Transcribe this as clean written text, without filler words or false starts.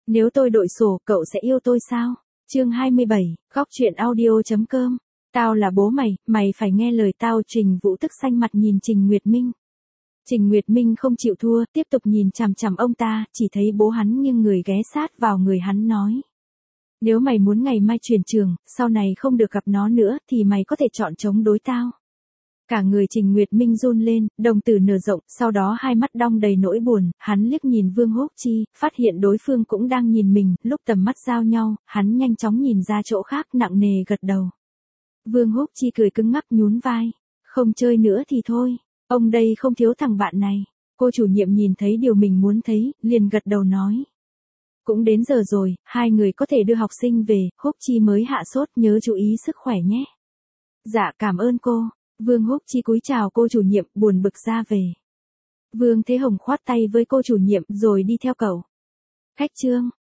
Nếu tôi đội sổ, cậu sẽ yêu tôi sao? Chương 27, góc truyện audio.com. Tao là bố mày phải nghe lời tao. Trình Vũ tức xanh mặt nhìn Trình Nguyệt Minh. Trình Nguyệt Minh không chịu thua, tiếp tục nhìn chằm chằm ông ta, chỉ thấy bố hắn nghiêng người ghé sát vào người hắn nói. Nếu mày muốn ngày mai chuyển trường, sau này không được gặp nó nữa, thì mày có thể chọn chống đối tao. Cả người Trình Nguyệt Minh run lên, đồng tử nở rộng, sau đó hai mắt đong đầy nỗi buồn, hắn liếc nhìn Vương Húc Chi, phát hiện đối phương cũng đang nhìn mình, lúc tầm mắt giao nhau, hắn nhanh chóng nhìn ra chỗ khác, nặng nề gật đầu. Vương Húc Chi cười cứng ngắc nhún vai. Không chơi nữa thì thôi, ông đây không thiếu thằng bạn này. Cô chủ nhiệm nhìn thấy điều mình muốn thấy, liền gật đầu nói. Cũng đến giờ rồi, hai người có thể đưa học sinh về, Húc Chi mới hạ sốt, nhớ chú ý sức khỏe nhé. Dạ cảm ơn cô. Vương Húc Chi cúi chào cô chủ nhiệm, buồn bực ra về. Vương Thế Hồng khoát tay với cô chủ nhiệm rồi đi theo cậu. Cách chương